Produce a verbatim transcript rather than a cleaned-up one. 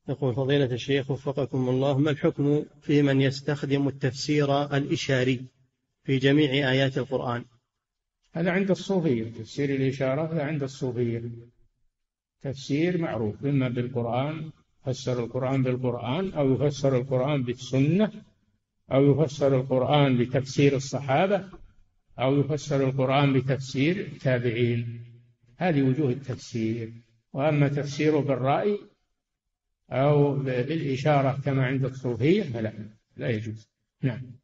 يقول فضيلة الشيخ وفقكم الله، ما الحكم في من يستخدم التفسير الإشاري في جميع آيات القرآن؟ هذا عند الصوفية، تفسير الإشارة هذا عند الصوفية تفسير معروف، إما بالقرآن، يفسر القرآن بالقرآن، أو يفسر القرآن بالسنة، أو يفسر القرآن بتفسير الصحابة، أو يفسر القرآن بتفسير التابعين. هذه وجوه التفسير. وأما تفسيره بالرأي أو بالإشارة كما عند الصوفية فلا، لا يجوز. نعم.